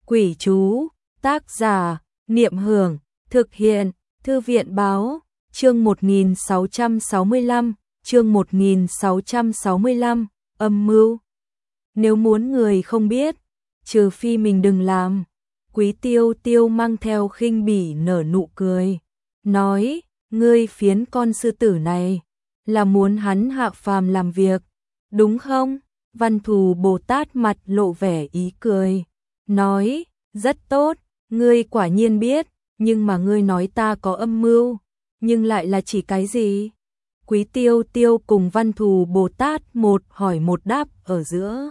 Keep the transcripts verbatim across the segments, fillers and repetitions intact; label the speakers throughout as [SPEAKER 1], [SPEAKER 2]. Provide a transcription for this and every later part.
[SPEAKER 1] Quỷ chú, tác giả, Niệm Hưởng, thực hiện, Thư viện báo, chương một nghìn sáu trăm sáu mươi lăm, chương một nghìn sáu trăm sáu mươi lăm, âm mưu. Nếu muốn người không biết, trừ phi mình đừng làm. Quý Tiêu Tiêu mang theo khinh bỉ nở nụ cười, nói, ngươi phiến con sư tử này, là muốn hắn hạ phàm làm việc, đúng không? Văn Thù Bồ Tát mặt lộ vẻ ý cười, nói, rất tốt, ngươi quả nhiên biết, nhưng mà ngươi nói ta có âm mưu, nhưng lại là chỉ cái gì? Quý Tiêu Tiêu cùng Văn Thù Bồ Tát một hỏi một đáp ở giữa.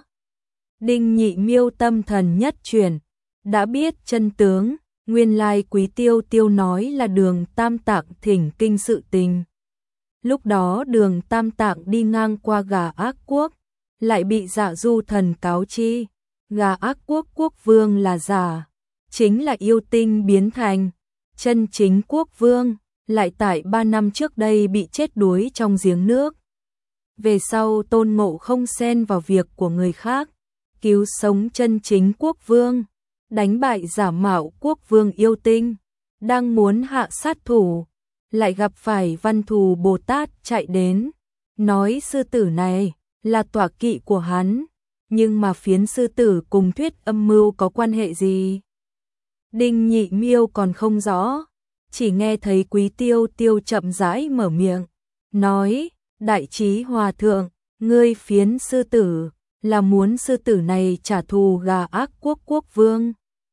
[SPEAKER 1] Đinh Nhị Miêu tâm thần nhất chuyển, đã biết chân tướng, nguyên lai Quý Tiêu Tiêu nói là Đường Tam Tạng thỉnh kinh sự tình. Lúc đó Đường Tam Tạng đi ngang qua Gà Ác Quốc, lại bị Dạ Du Thần cáo chi, Gà Ác Quốc quốc vương là giả, chính là yêu tinh biến thành, chân chính quốc vương, lại tại ba năm trước đây bị chết đuối trong giếng nước. Về sau Tôn Ngộ không xen vào việc của người khác, cứu sống chân chính quốc vương, đánh bại giả mạo quốc vương yêu tinh, đang muốn hạ sát thủ, lại gặp phải Văn Thù Bồ Tát chạy đến, nói sư tử này là tọa kỵ của hắn, nhưng mà phiến sư tử cùng thuyết âm mưu có quan hệ gì? Đinh Nhị Miêu còn không rõ, chỉ nghe thấy Quý Tiêu Tiêu chậm rãi mở miệng, nói, đại trí hòa thượng, ngươi phiến sư tử, là muốn sư tử này trả thù Gà Ác Quốc quốc vương.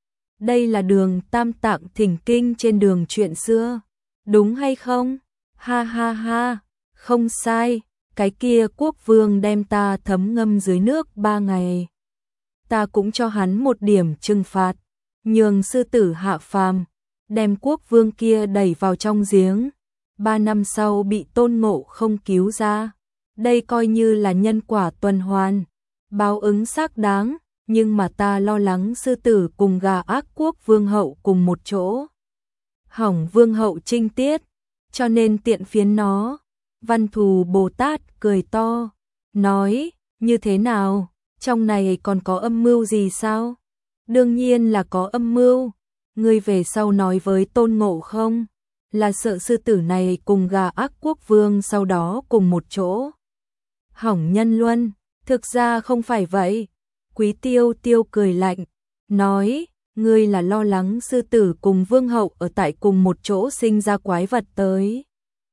[SPEAKER 1] Đây là Đường Tam Tạng thỉnh kinh trên đường chuyện xưa, đúng hay không? Ha ha ha, không sai, cái kia quốc vương đem ta thấm ngâm dưới nước ba ngày. Ta cũng cho hắn một điểm trừng phạt, nhường sư tử hạ phàm, đem quốc vương kia đẩy vào trong giếng. Ba năm sau bị Tôn Ngộ không cứu ra, đây coi như là nhân quả tuần hoàn, báo ứng xác đáng. Nhưng mà ta lo lắng sư tử cùng Gà Ác Quốc vương hậu cùng một chỗ, hỏng vương hậu trinh tiết, cho nên tiện phiến nó. Văn Thù Bồ Tát cười to, nói, như thế nào, trong này còn có âm mưu gì sao? Đương nhiên là có âm mưu, ngươi về sau nói với Tôn Ngộ không, là sợ sư tử này cùng Gà Ác Quốc vương sau đó cùng một chỗ hỏng nhân luân, thực ra không phải vậy. Quý Tiêu Tiêu cười lạnh, nói, ngươi là lo lắng sư tử cùng vương hậu ở tại cùng một chỗ sinh ra quái vật tới.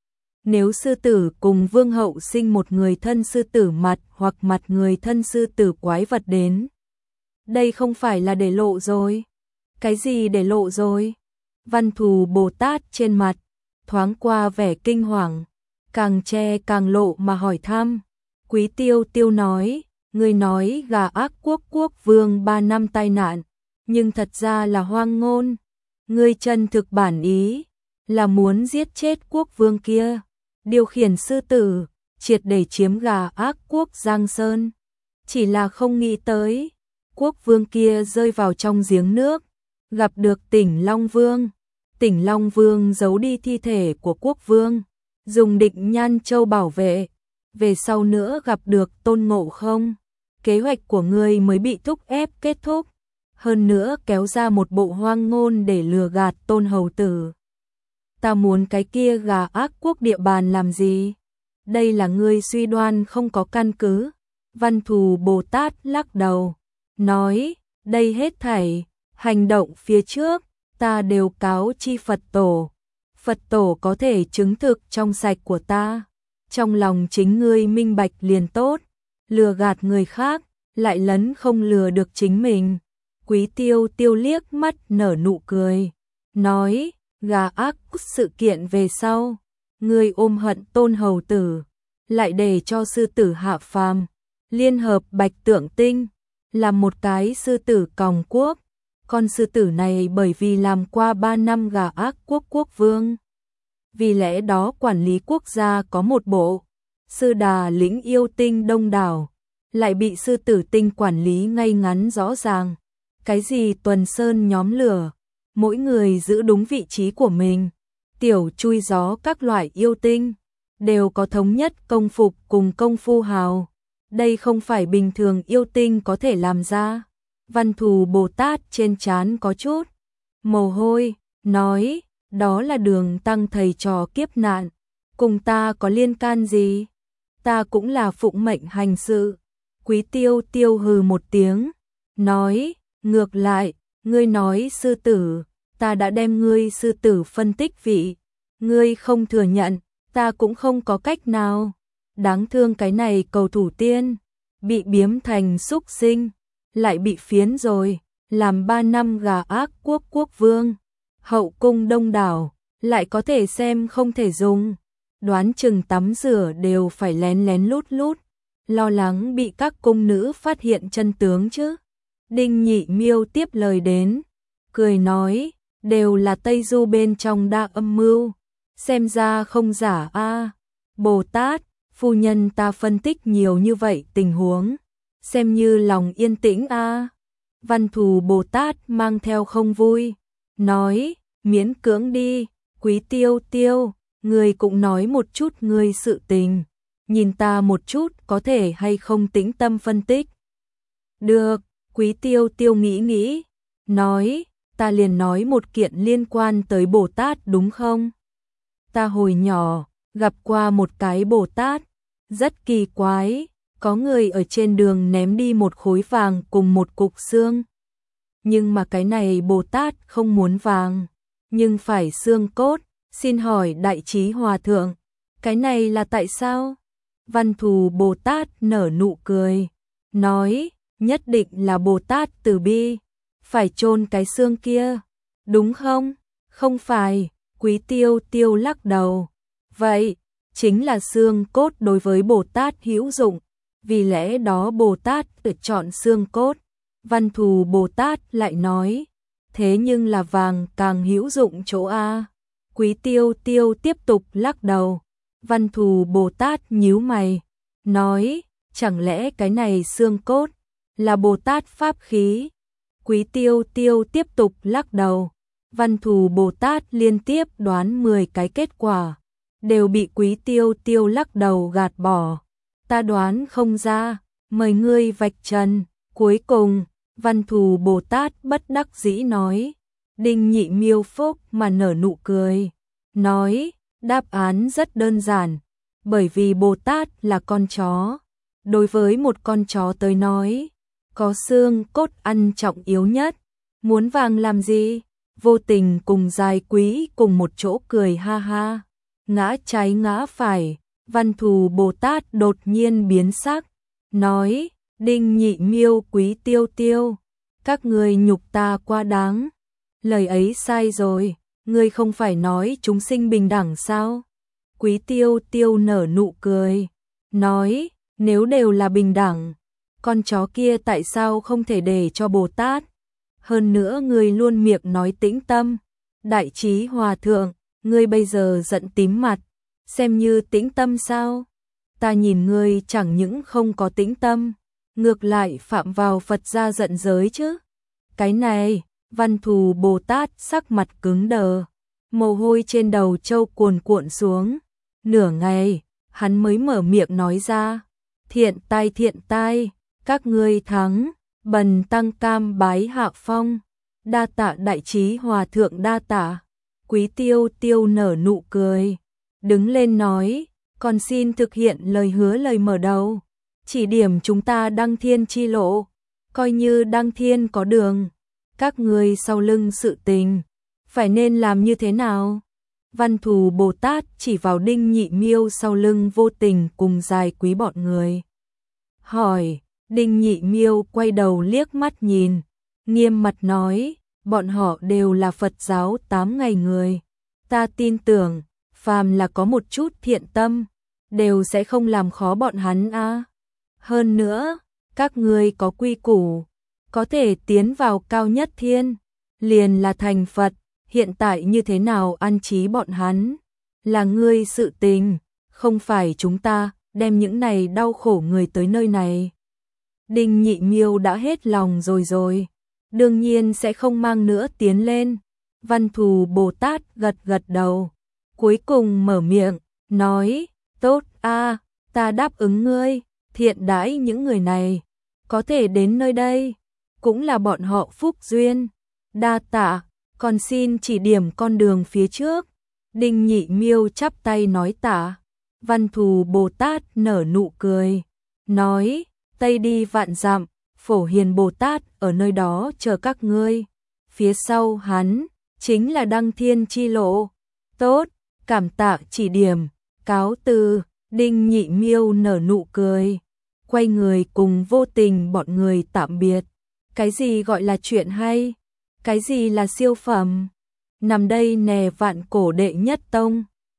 [SPEAKER 1] Nếu sư tử cùng vương hậu sinh một người thân sư tử mặt hoặc mặt người thân sư tử quái vật đến, đây không phải là để lộ rồi. Cái gì để lộ rồi? Văn Thù Bồ Tát trên mặt thoáng qua vẻ kinh hoàng, càng che càng lộ mà hỏi thăm. Quý Tiêu Tiêu nói, ngươi nói Gà Ác Quốc quốc vương ba năm tai nạn, nhưng thật ra là hoang ngôn. Ngươi chân thực bản ý là muốn giết chết quốc vương kia, điều khiển sư tử, triệt để chiếm Gà Ác Quốc Giang Sơn. Chỉ là không nghĩ tới, quốc vương kia rơi vào trong giếng nước, gặp được Tỉnh Long Vương. Tỉnh Long Vương giấu đi thi thể của quốc vương, dùng Định Nhan Châu bảo vệ. Về sau nữa gặp được Tôn Ngộ không, kế hoạch của ngươi mới bị thúc ép kết thúc, hơn nữa kéo ra một bộ hoang ngôn để lừa gạt Tôn hầu tử. Ta muốn cái kia Gà Ác Quốc địa bàn làm gì? Đây là ngươi suy đoan không có căn cứ. Văn Thù Bồ Tát lắc đầu, nói, đây hết thảy hành động phía trước, ta đều cáo chi Phật tổ. Phật tổ có thể chứng thực trong sạch của ta. Trong lòng chính ngươi minh bạch liền tốt, lừa gạt người khác, lại lấn không lừa được chính mình. Quý Tiêu Tiêu liếc mắt nở nụ cười, nói, Gà Ác sự kiện về sau, ngươi ôm hận Tôn hầu tử, lại để cho sư tử hạ phàm, liên hợp Bạch Tượng Tinh, làm một cái sư tử còng quốc. Con sư tử này bởi vì làm qua ba năm Gà Ác Quốc quốc vương, vì lẽ đó quản lý quốc gia có một bộ, sư đà lĩnh yêu tinh đông đảo, lại bị sư tử tinh quản lý ngay ngắn rõ ràng. Cái gì tuần sơn nhóm lửa, mỗi người giữ đúng vị trí của mình, tiểu chui gió các loại yêu tinh, đều có thống nhất công phục cùng công phu hào. Đây không phải bình thường yêu tinh có thể làm ra. Văn Thù Bồ Tát trên trán có chút mồ hôi, nói, đó là Đường Tăng thầy trò kiếp nạn, cùng ta có liên can gì? Ta cũng là phụng mệnh hành sự. Quý Tiêu Tiêu hừ một tiếng, nói, ngược lại, ngươi nói sư tử, ta đã đem ngươi sư tử phân tích vị, ngươi không thừa nhận, ta cũng không có cách nào. Đáng thương cái này cầu thủ tiên, bị biếm thành súc sinh, lại bị phiến rồi, làm ba năm gà ác quốc quốc vương, hậu cung đông đảo, lại có thể xem không thể dùng, đoán chừng tắm rửa đều phải lén lén lút lút, lo lắng bị các cung nữ phát hiện chân tướng chứ. Đinh Nhị Miêu tiếp lời đến, cười nói, đều là Tây Du bên trong đa âm mưu, xem ra không giả a. Bồ Tát, phu nhân ta phân tích nhiều như vậy tình huống, xem như lòng yên tĩnh a. Văn Thù Bồ Tát mang theo không vui, nói, miễn cưỡng đi, Quý Tiêu Tiêu, người cũng nói một chút người sự tình, nhìn ta một chút có thể hay không tĩnh tâm phân tích. Được, Quý Tiêu Tiêu nghĩ nghĩ, nói, ta liền nói một kiện liên quan tới Bồ Tát đúng không? Ta hồi nhỏ, gặp qua một cái Bồ Tát, rất kỳ quái, có người ở trên đường ném đi một khối vàng cùng một cục xương. Nhưng mà cái này Bồ Tát không muốn vàng, nhưng phải xương cốt, xin hỏi Đại Trí Hòa Thượng, cái này là tại sao? Văn Thù Bồ Tát nở nụ cười, nói, nhất định là Bồ Tát từ bi, phải chôn cái xương kia, đúng không? Không phải, Quý Tiêu Tiêu lắc đầu. Vậy, chính là xương cốt đối với Bồ Tát hữu dụng, vì lẽ đó Bồ Tát tự chọn xương cốt. Văn Thù Bồ Tát lại nói, thế nhưng là vàng càng hữu dụng chỗ A. Quý Tiêu Tiêu tiếp tục lắc đầu. Văn Thù Bồ Tát nhíu mày, nói, chẳng lẽ cái này xương cốt là Bồ Tát pháp khí? Quý Tiêu Tiêu tiếp tục lắc đầu. Văn Thù Bồ Tát liên tiếp đoán mười cái kết quả, đều bị Quý Tiêu Tiêu lắc đầu gạt bỏ. Ta đoán không ra, mời ngươi vạch trần. Cuối cùng, Văn Thù Bồ Tát bất đắc dĩ nói, Đinh Nhị Miêu phúc mà nở nụ cười, nói, đáp án rất đơn giản, bởi vì Bồ Tát là con chó. Đối với một con chó tới nói, có xương cốt ăn trọng yếu nhất, muốn vàng làm gì? Vô Tình cùng Giai Quý cùng một chỗ cười ha ha, ngã trái ngã phải. Văn Thù Bồ Tát đột nhiên biến sắc, nói, Đinh Nhị Miêu Quý Tiêu Tiêu, các ngươi nhục ta quá đáng. Lời ấy sai rồi, ngươi không phải nói chúng sinh bình đẳng sao? Quý Tiêu Tiêu nở nụ cười, nói, nếu đều là bình đẳng, con chó kia tại sao không thể để cho Bồ Tát? Hơn nữa ngươi luôn miệng nói tĩnh tâm. Đại Trí Hòa Thượng, ngươi bây giờ giận tím mặt, xem như tĩnh tâm sao? Ta nhìn ngươi chẳng những không có tĩnh tâm, ngược lại phạm vào Phật gia giận giới chứ. Cái này, Văn Thù Bồ Tát sắc mặt cứng đờ, mồ hôi trên đầu trâu cuồn cuộn xuống. Nửa ngày, hắn mới mở miệng nói ra, thiện tai thiện tai, các ngươi thắng, bần tăng cam bái hạ phong, đa tạ Đại Trí Hòa Thượng đa tạ. Quý Tiêu Tiêu nở nụ cười, đứng lên nói, còn xin thực hiện lời hứa lời mở đầu, chỉ điểm chúng ta đăng thiên chi lộ, coi như đăng thiên có đường, các ngươi sau lưng sự tình, phải nên làm như thế nào? Văn Thù Bồ Tát chỉ vào Đinh Nhị Miêu sau lưng Vô Tình cùng Giai Quý bọn người, hỏi. Đinh Nhị Miêu quay đầu liếc mắt nhìn, nghiêm mặt nói, bọn họ đều là Phật giáo tám ngày người, ta tin tưởng, phàm là có một chút thiện tâm, đều sẽ không làm khó bọn hắn a. Hơn nữa, các ngươi có quy củ, có thể tiến vào cao nhất thiên, liền là thành Phật, hiện tại như thế nào an trí bọn hắn, là ngươi sự tình, không phải chúng ta đem những này đau khổ người tới nơi này. Đinh Nhị Miêu đã hết lòng rồi rồi, đương nhiên sẽ không mang nữa tiến lên. Văn Thù Bồ Tát gật gật đầu, cuối cùng mở miệng, nói, tốt a, ta đáp ứng ngươi, thiện đãi những người này, có thể đến nơi đây. cũng là bọn họ phúc duyên. Đa tạ, còn xin chỉ điểm con đường phía trước. Đinh Nhị Miêu chắp tay nói tạ. Văn Thù Bồ Tát nở nụ cười, nói, Tây đi vạn dặm, Phổ Hiền Bồ Tát ở nơi đó chờ các ngươi. Phía sau hắn, chính là Đăng Thiên chi lộ. Tốt, cảm tạ chỉ điểm, cáo từ. Đinh Nhị Miêu nở nụ cười, quay người cùng Vô Tình bọn người tạm biệt. Cái gì gọi là chuyện hay? Cái gì là siêu phẩm? Nằm đây nè vạn cổ đệ nhất tông.